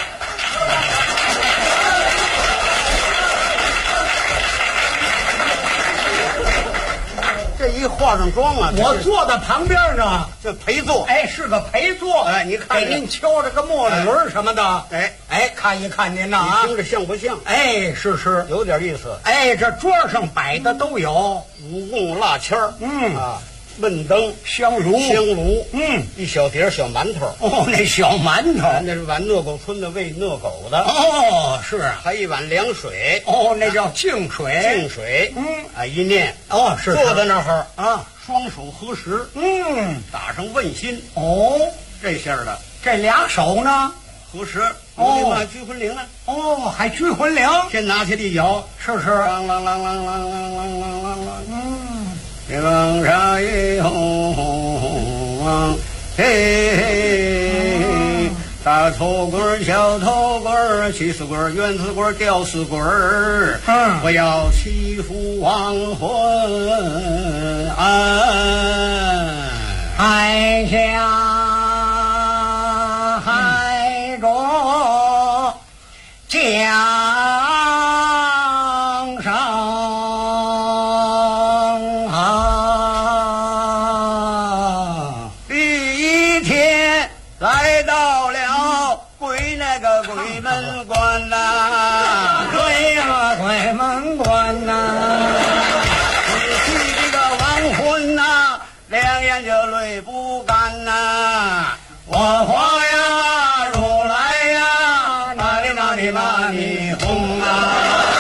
J: 这一化上妆啊，
H: 我坐在旁边呢，
J: 这陪坐。
H: 哎，是个陪坐。
J: 哎，你看，
H: 给您敲着个墨轮什么的。
J: 哎，
H: 看一看您呐啊，
J: 你听着像不像？
H: 哎，是，
J: 有点意思。
H: 哎，这桌上摆的都有
J: 五供蜡签儿，问灯、
H: 香炉，
J: 一小碟小馒头。
H: 哦，那小馒头，
J: 那是碗讷狗村的喂讷狗的。
H: 哦，是啊，
J: 还一碗凉水。
H: 哦，那叫净水。
J: 一念。
H: 哦，是
J: 坐在那儿
H: 啊，
J: 双手合十。打上问心。
H: 哦，
J: 这下的
H: 这俩手呢？
J: 合十。哦，拘魂铃了。
H: 哦，还拘魂铃。
J: 先拿起一摇，
H: 是。
J: 啷啷啷啷啷啷啷啷啷啷。月光沙夜红，嘿，大头棍、小头棍、起死棍、圆死棍、吊死棍，我要祈福亡魂安。
H: 海下
J: 来到了鬼那个鬼门关呐，
G: 对呀，鬼门关呐，
J: 你去这个亡魂呐，两眼就泪不干呐，我花呀如来呀，哪里哪里哪里红啊。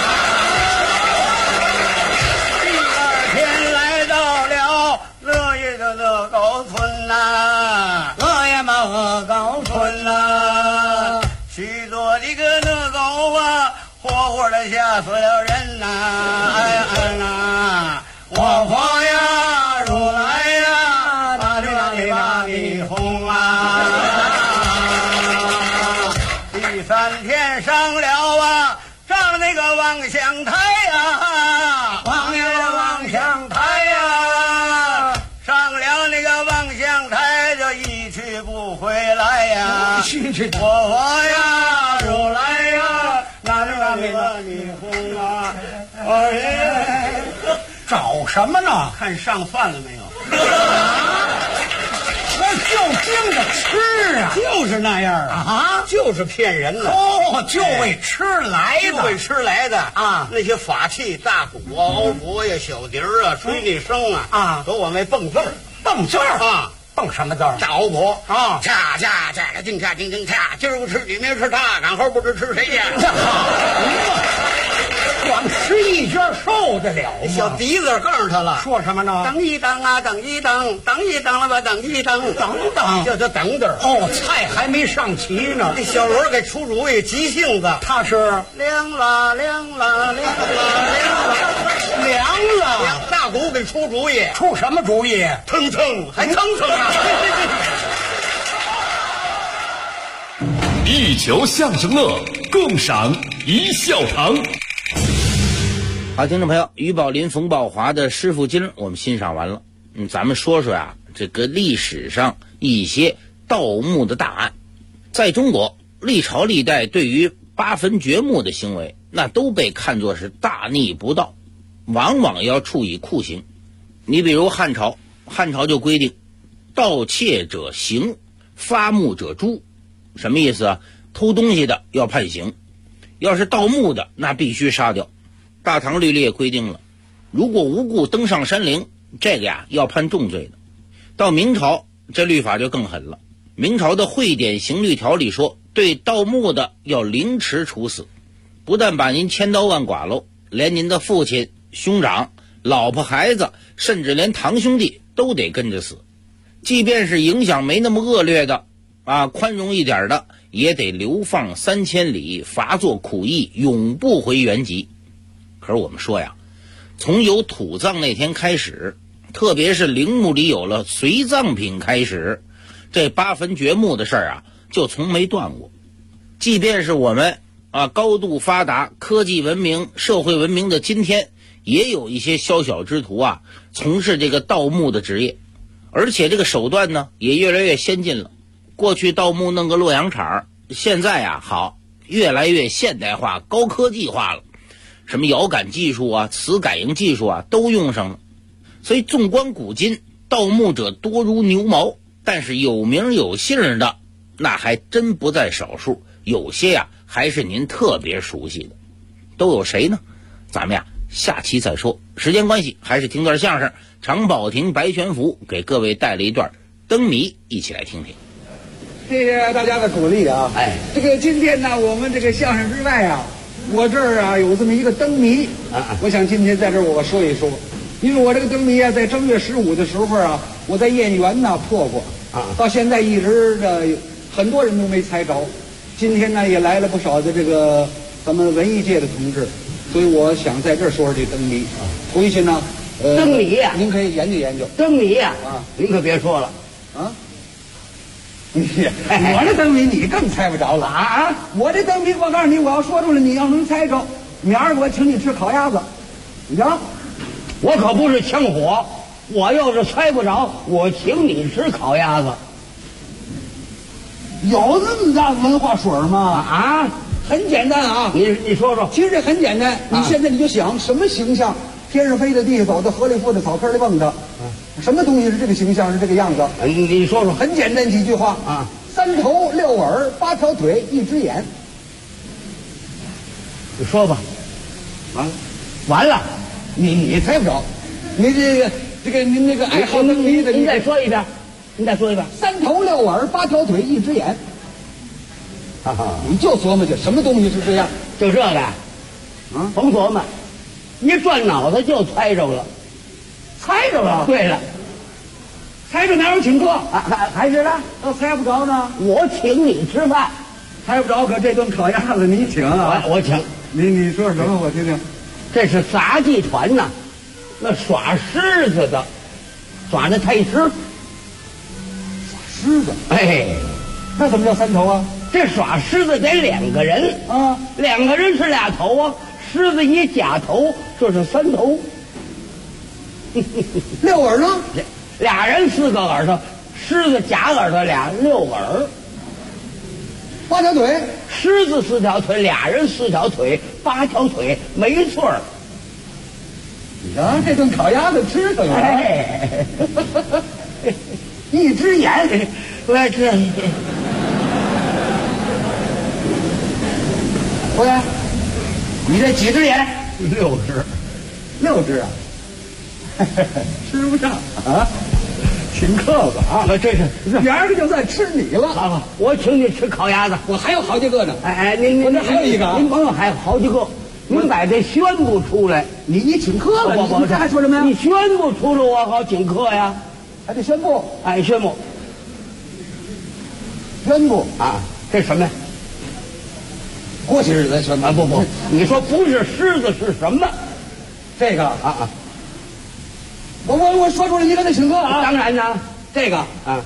J: 第二天来到了乐业的乐高村呐，
G: 乐业嘛乐高村呐，
J: 许多这个乐高啊，活活的吓死了人呐，哎哎呐，我花呀如来呀，哪里哪里哪里红啊。第三天上了啊，上那个望乡台呀，
G: 望呀望乡台
J: 呀，上了那个望乡台就一去不回来呀，我花呀如来呀，哪里哪里哪里红啊。哎，
G: 找什么呢？
J: 看上饭了没有？
G: 那就盯着吃啊，
J: 就是那样
G: 啊，
J: 就是骗人的
G: 哦，就为吃来的，
J: 就为吃来的
G: 啊！
J: 那些法器、大鼓啊、欧钹呀、小笛啊、吹笛声啊，都往外蹦字儿，
G: 蹦字儿
J: 啊，
G: 蹦什么字儿？
J: 大欧钹
G: 啊，
J: 恰恰恰个定恰定定恰，今儿不吃你，明儿吃他，赶后不知吃谁去。
G: 光吃一圈受得了吗？
J: 小笛子告诉他了，
G: 说什么呢？
J: 等一等啊，等一等，等一等了吧，等一等，
G: 等等，
J: 叫他等等。
G: 哦，菜还没上齐呢。
J: 这小罗给出主意，急性子，
G: 他是
J: 凉了，凉了，凉了，凉了，
G: 凉了。
J: 大鼓给出主意，
G: 出什么主意？
J: 腾腾，还腾腾啊！
B: 一球相声乐，共赏一笑堂。
F: 好，听众朋友，于宝林、冯宝华的《师傅经》我们欣赏完了。咱们说说啊，这个历史上一些盗墓的大案。在中国，历朝历代对于扒坟掘墓的行为，那都被看作是大逆不道，往往要处以酷刑。你比如汉朝就规定，盗窃者刑，发墓者诛。什么意思啊？偷东西的要判刑，要是盗墓的，那必须杀掉。大唐律例也规定了，如果无故登上山陵，这个呀要判重罪的。到明朝，这律法就更狠了。明朝的会典刑律条里说，对盗墓的要凌迟处死，不但把您千刀万剐喽，连您的父亲、兄长、老婆、孩子，甚至连堂兄弟都得跟着死。即便是影响没那么恶劣的宽容一点的，也得流放3000里，罚作苦役，永不回原籍。可是我们说呀，从有土葬那天开始，特别是陵墓里有了随葬品开始，这扒坟掘墓的事儿啊，就从没断过。即便是我们高度发达、科技文明、社会文明的今天，也有一些宵小之徒从事这个盗墓的职业，而且这个手段呢也越来越先进了。过去盗墓弄个洛阳铲，现在越来越现代化、高科技化了。什么遥感技术磁感应技术都用上了。所以纵观古今，盗墓者多如牛毛，但是有名有姓的那还真不在少数，有些还是您特别熟悉的。都有谁呢？咱们下期再说。时间关系，还是听段相声。常宝霆、白全福给各位带了一段灯谜，一起来听听。
H: 谢谢大家的鼓励啊！这个今天呢，我们这个相声之外我这儿有这么一个灯谜我想今天在这儿我说一说。因为我这个灯谜在正月15的时候我在燕园破过到现在一直很多人都没猜着。今天呢也来了不少的这个咱们文艺界的同志，所以我想在这儿说说这灯谜。回去呢，
G: 灯谜
H: 您可以研究研究。
G: 灯谜您可别说了
H: 我这灯谜你更猜不着了我这灯谜我告诉你，我要说出来，你要能猜着，明儿我请你吃烤鸭子，你瞧，
G: 我可不是枪火，我要是猜不着，我请你吃烤鸭子。
H: 有这么大文化水吗？很简单
G: 你说说。
H: 其实这很简单，你现在你就想什么形象，天上飞的，地下走的，河里浮的，草坑里蹦的，什么东西是这个形象，是这个样子？
G: 你说说。
H: 很简单几句话
G: 3
H: 3头6耳8条腿1只眼。
J: 你说吧。完了，
H: 你猜不着，你这个您那个爱好灯谜的，
J: 您再说一遍，您再说一遍。
H: 3头6耳8条腿1只眼。哈哈，你就琢磨去，什么东西是这样？
J: 就这个，甭琢磨，一转脑子就猜着了。
H: 猜着了？
J: 对了，
H: 猜着哪有请客？
J: 还是呢？
H: 要猜不着呢，
J: 我请你吃饭。
H: 猜不着，可这顿烤鸭子你请啊？
J: 我请。
H: 你说什么？我听听。
J: 这是杂技团呐，那耍狮子的，耍的太师。耍
H: 狮子？
J: 哎，
H: 那怎么叫3头啊？
J: 这耍狮子得2个人啊，2个人是2头啊，狮子一假头，这是3头。
H: 6耳呢
J: ？2人4个耳朵，狮子假耳朵6耳。
H: 8条腿，
J: 狮子4条腿，2人4条腿，8条腿，没错儿。
H: 你瞧这顿烤鸭子吃上了，
J: 哎
H: 1只眼，
J: 我这。
H: 回来，
J: 你这几只眼
H: ？6只啊，吃不上啊，请客吧啊！
J: 这是
H: 明儿个就算吃你了。
J: 好，我请你吃烤鸭子，
H: 我还有好几个呢。
J: 哎，您
H: 我这还有一个啊，
J: 您甭有还有好几个，您把这宣布出来，
H: 你请客了，你这还说什么呀？
J: 你宣布出来，我好请客呀，
H: 还得宣布。
J: 哎，宣布啊，这什么呀？
H: 过些日子再宣布。
J: 不，你说不是狮子是什么？
H: 这个啊，我说出来，你可得请客啊！
J: 当然呢，
H: 这个
J: 啊，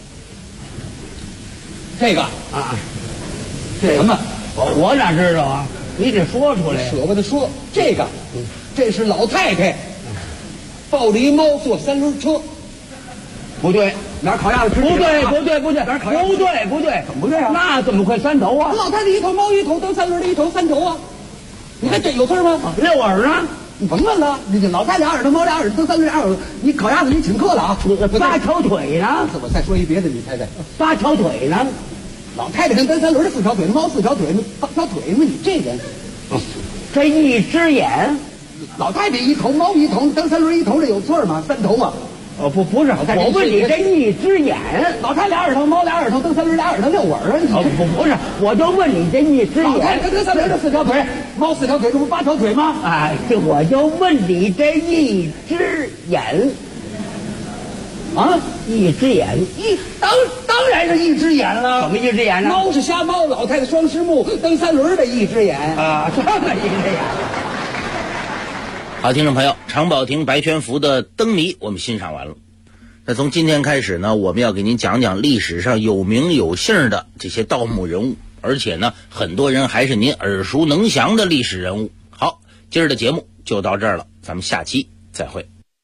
H: 这个
J: 啊，
H: 这什么？
J: 我哪知道啊？你得说出来。
H: 舍不得说，这个，这是老太太抱着一猫坐3轮车。
J: 不对，
H: 哪儿烤鸭子吃？
J: 不对，
H: 哪儿烤鸭子？
J: 不对，
H: 怎么不对啊？
J: 那怎么会3头啊？
H: 老太太1头，猫1头，蹬3轮的1头3头啊！你看这有错吗
J: ？6耳呢？
H: 你甭问了，你老太2耳朵，猫2耳朵，蹬3轮2耳朵，你烤鸭子你请客了啊
J: ？8条腿呢？
H: 我再说一别的，你猜猜
J: ？8条腿呢？
H: 老太太跟蹬3轮的4条腿，猫4条腿，8条腿嘛，你这人，
J: 这1只眼，
H: 老太太1头，猫1头，蹬3轮1头，这有错吗？3头啊？
J: 不是，我问你这1只眼，
H: 老太2耳朵，猫2耳朵，蹬3轮2耳朵，6耳啊？
J: 不是，我就问你这1只眼，
H: 老太太蹬3轮的4条腿，猫4条腿，这不8条腿吗？
J: 哎，我就问你这1只眼，
H: 啊
J: ，1只眼，
H: 当然是1只眼了。
J: 怎么1只眼呢？
H: 猫是瞎猫，老太太双狮目，蹬3轮的1只眼
J: 啊，这么1只眼。
F: 好，听众朋友，常宝霆、白全福的灯谜我们欣赏完了。那从今天开始呢，我们要给您讲讲历史上有名有姓的这些盗墓人物，而且呢，很多人还是您耳熟能详的历史人物。好，今儿的节目就到这儿了，咱们下期再会。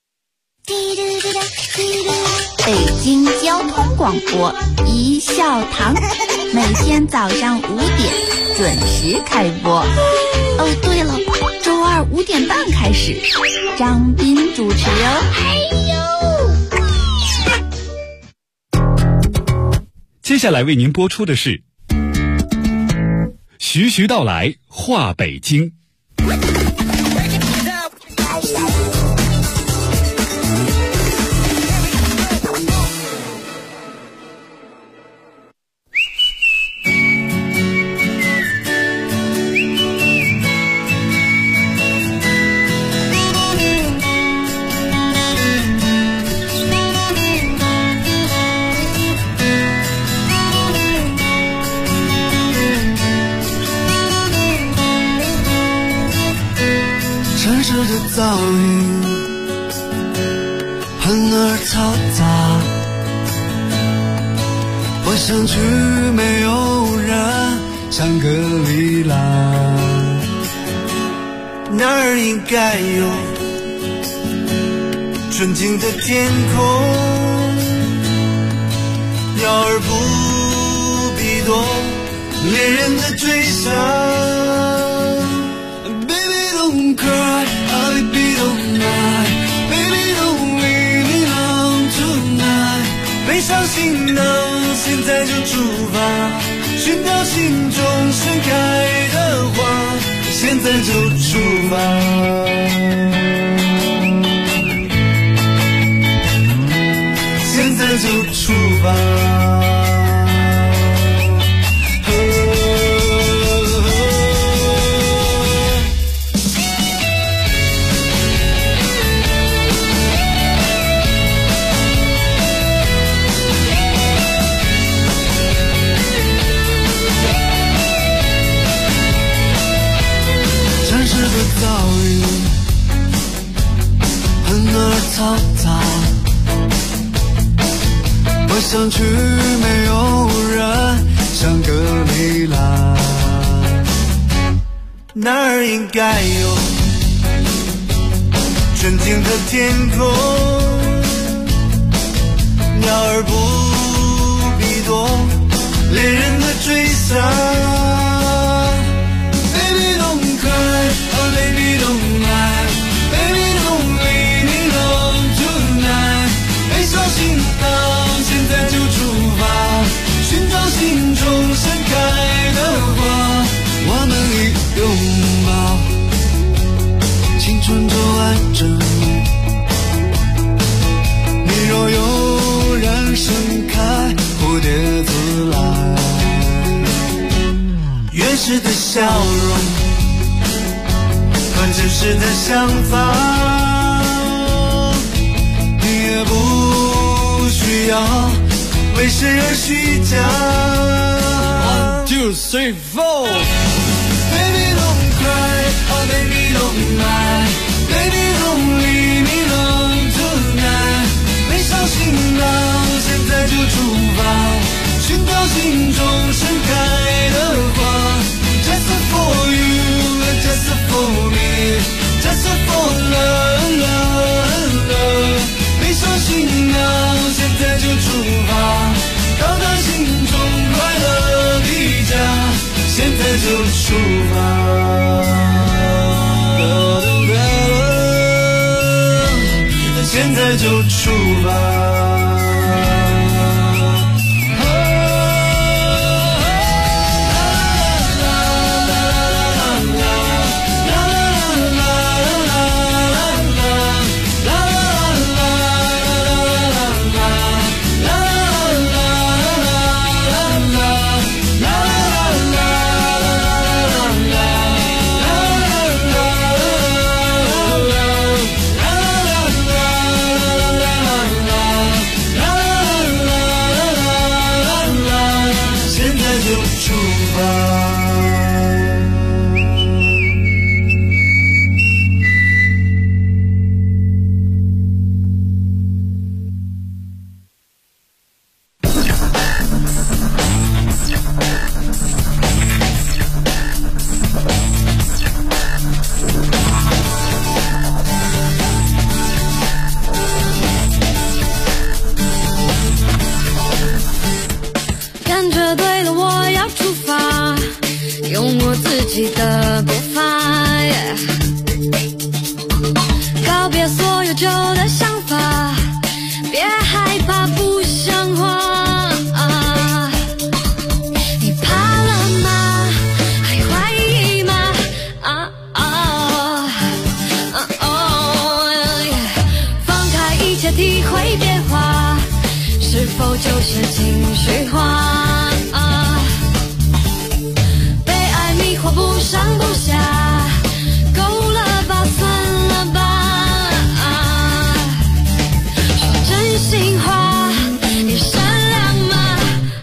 C: 北京交通广播一笑堂，每天早上5点准时开播。哦，对了，周二5点半开始，张斌主持哦。
B: 接下来为您播出的是徐徐道来话北京。
E: 城市的噪音很而嘈杂，我想去没有人香格里拉，那儿应该有纯净的天空，鸟儿不必多恋人的追杀。Don't cry, baby, don't cry, baby, don't leave me alone tonight. 悲伤行囊现在就出发，寻找心中盛开的花，现在就出发，现在就出发。遭遇很而嘈杂，我想去没有人，像个米兰，那儿应该有纯净的天空，鸟儿不必多，恋人的追杀。Baby don't lie, baby don't leave me alone tonight。 没小心到，现在就出发，寻找心中盛开的花。我们一拥抱，青春就完整。你若有人盛开，蝴蝶自来。原始的笑容。真实的想法，你也不需要为谁而虚假。1, 2, 3, 4 Baby don't cry, oh baby don't lie, baby don't leave me alone tonight。 没伤心了，现在就出发，寻找心中盛开的花。Just for you, just for me，Just for love, love, love。 没伤心了，现在就出发，到达心中快乐的家，现在就出发，现在就出发。
L: 的步伐，告别所有旧的想法，别害怕不像话。你怕了吗？还怀疑吗？放开一切，体会变化，是否就是情绪化？不上不下，够了吧，算了吧。说真心话，你善良吗？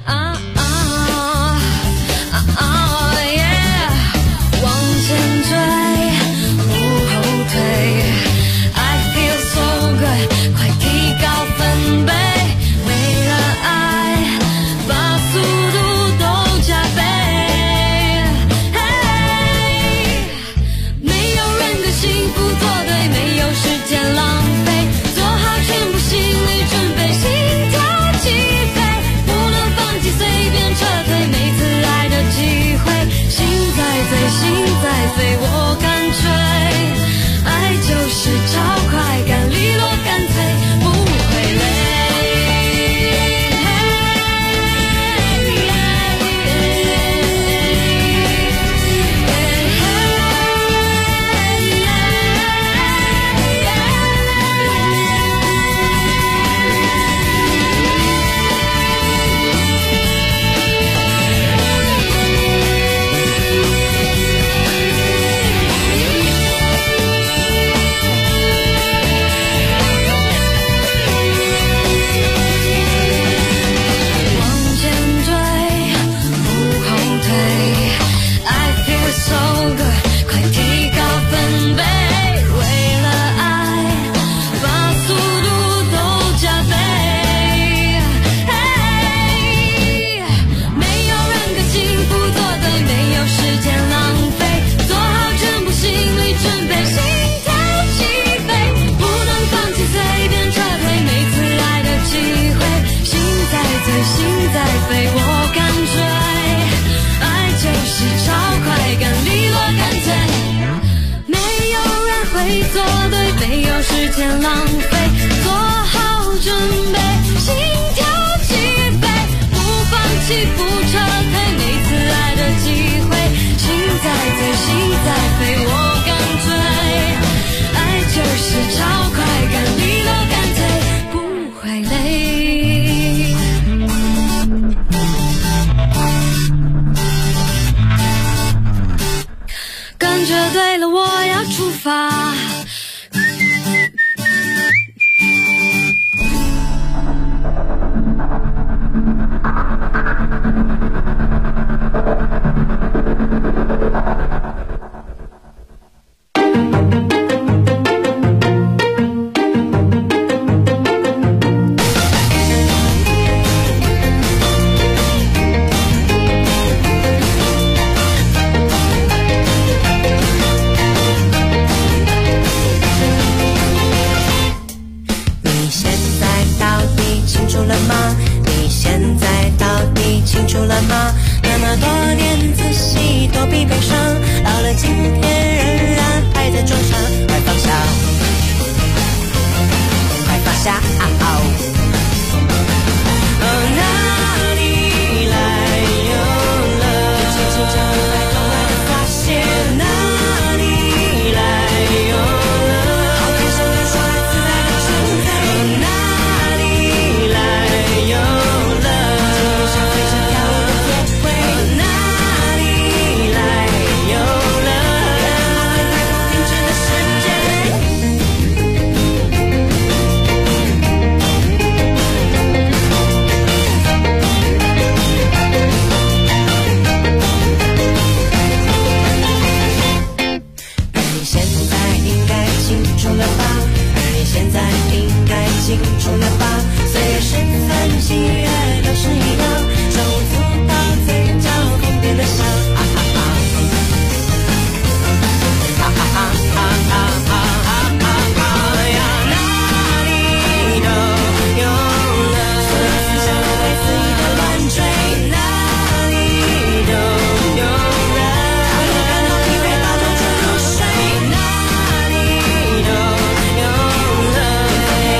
L: 往前追，不后退。I feel so good， 快提高分贝，为了爱，把速度都加倍。幸福做对，没有时间浪费，做好全部心理准备，心跳起飞，不能放弃，随便撤退，每次爱的机会，心在醉，心在醉，我干脆，爱就是超快感，利落干脆，不会累。 间浪费，做好准备，心跳起飞，不放弃不撤退，每次爱的机会，心在醉心在飞，我干脆，爱就是超快感，利落干脆，不会累。感觉对了，我要出发。
M: 清楚了吗？那么多年仔细，躲避悲伤，到了今天仍然还在装傻，快放下，快放下。哪里来有了？轻轻将爱都来发现，哪里来有了？好看上你说来自在的存在，哪里来有了？清楚了吧？岁月是很喜悦，都是一样，生无